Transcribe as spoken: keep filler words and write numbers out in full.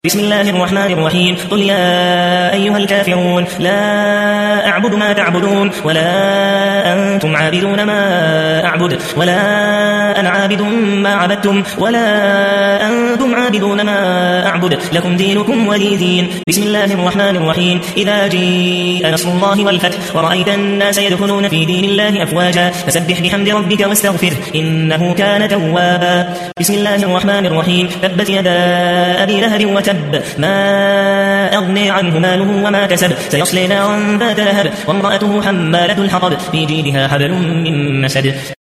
بسم الله الرحمن الرحيم قل يا أيها الكافرون لا أعبد ما تعبدون ولا أنتم عابدون ما أعبد ولا أنا عابد ما عبدتم ولا أنتم عابدون ما أعبد لكم دينكم ولي دين. بسم الله الرحمن الرحيم إذا جاء نصر الله والفتح ورأيت الناس يدخلون في دين الله أفواجا فسبح بحمد ربك واستغفره إنه كان توابا. بسم الله الرحمن الرحيم تبت يدا أبي لهب وتب ما أغني عنه ماله وما كسب سيصلي نارا ذات لهب وامرأته حمالة الحطب في جيدها حبل من مسد.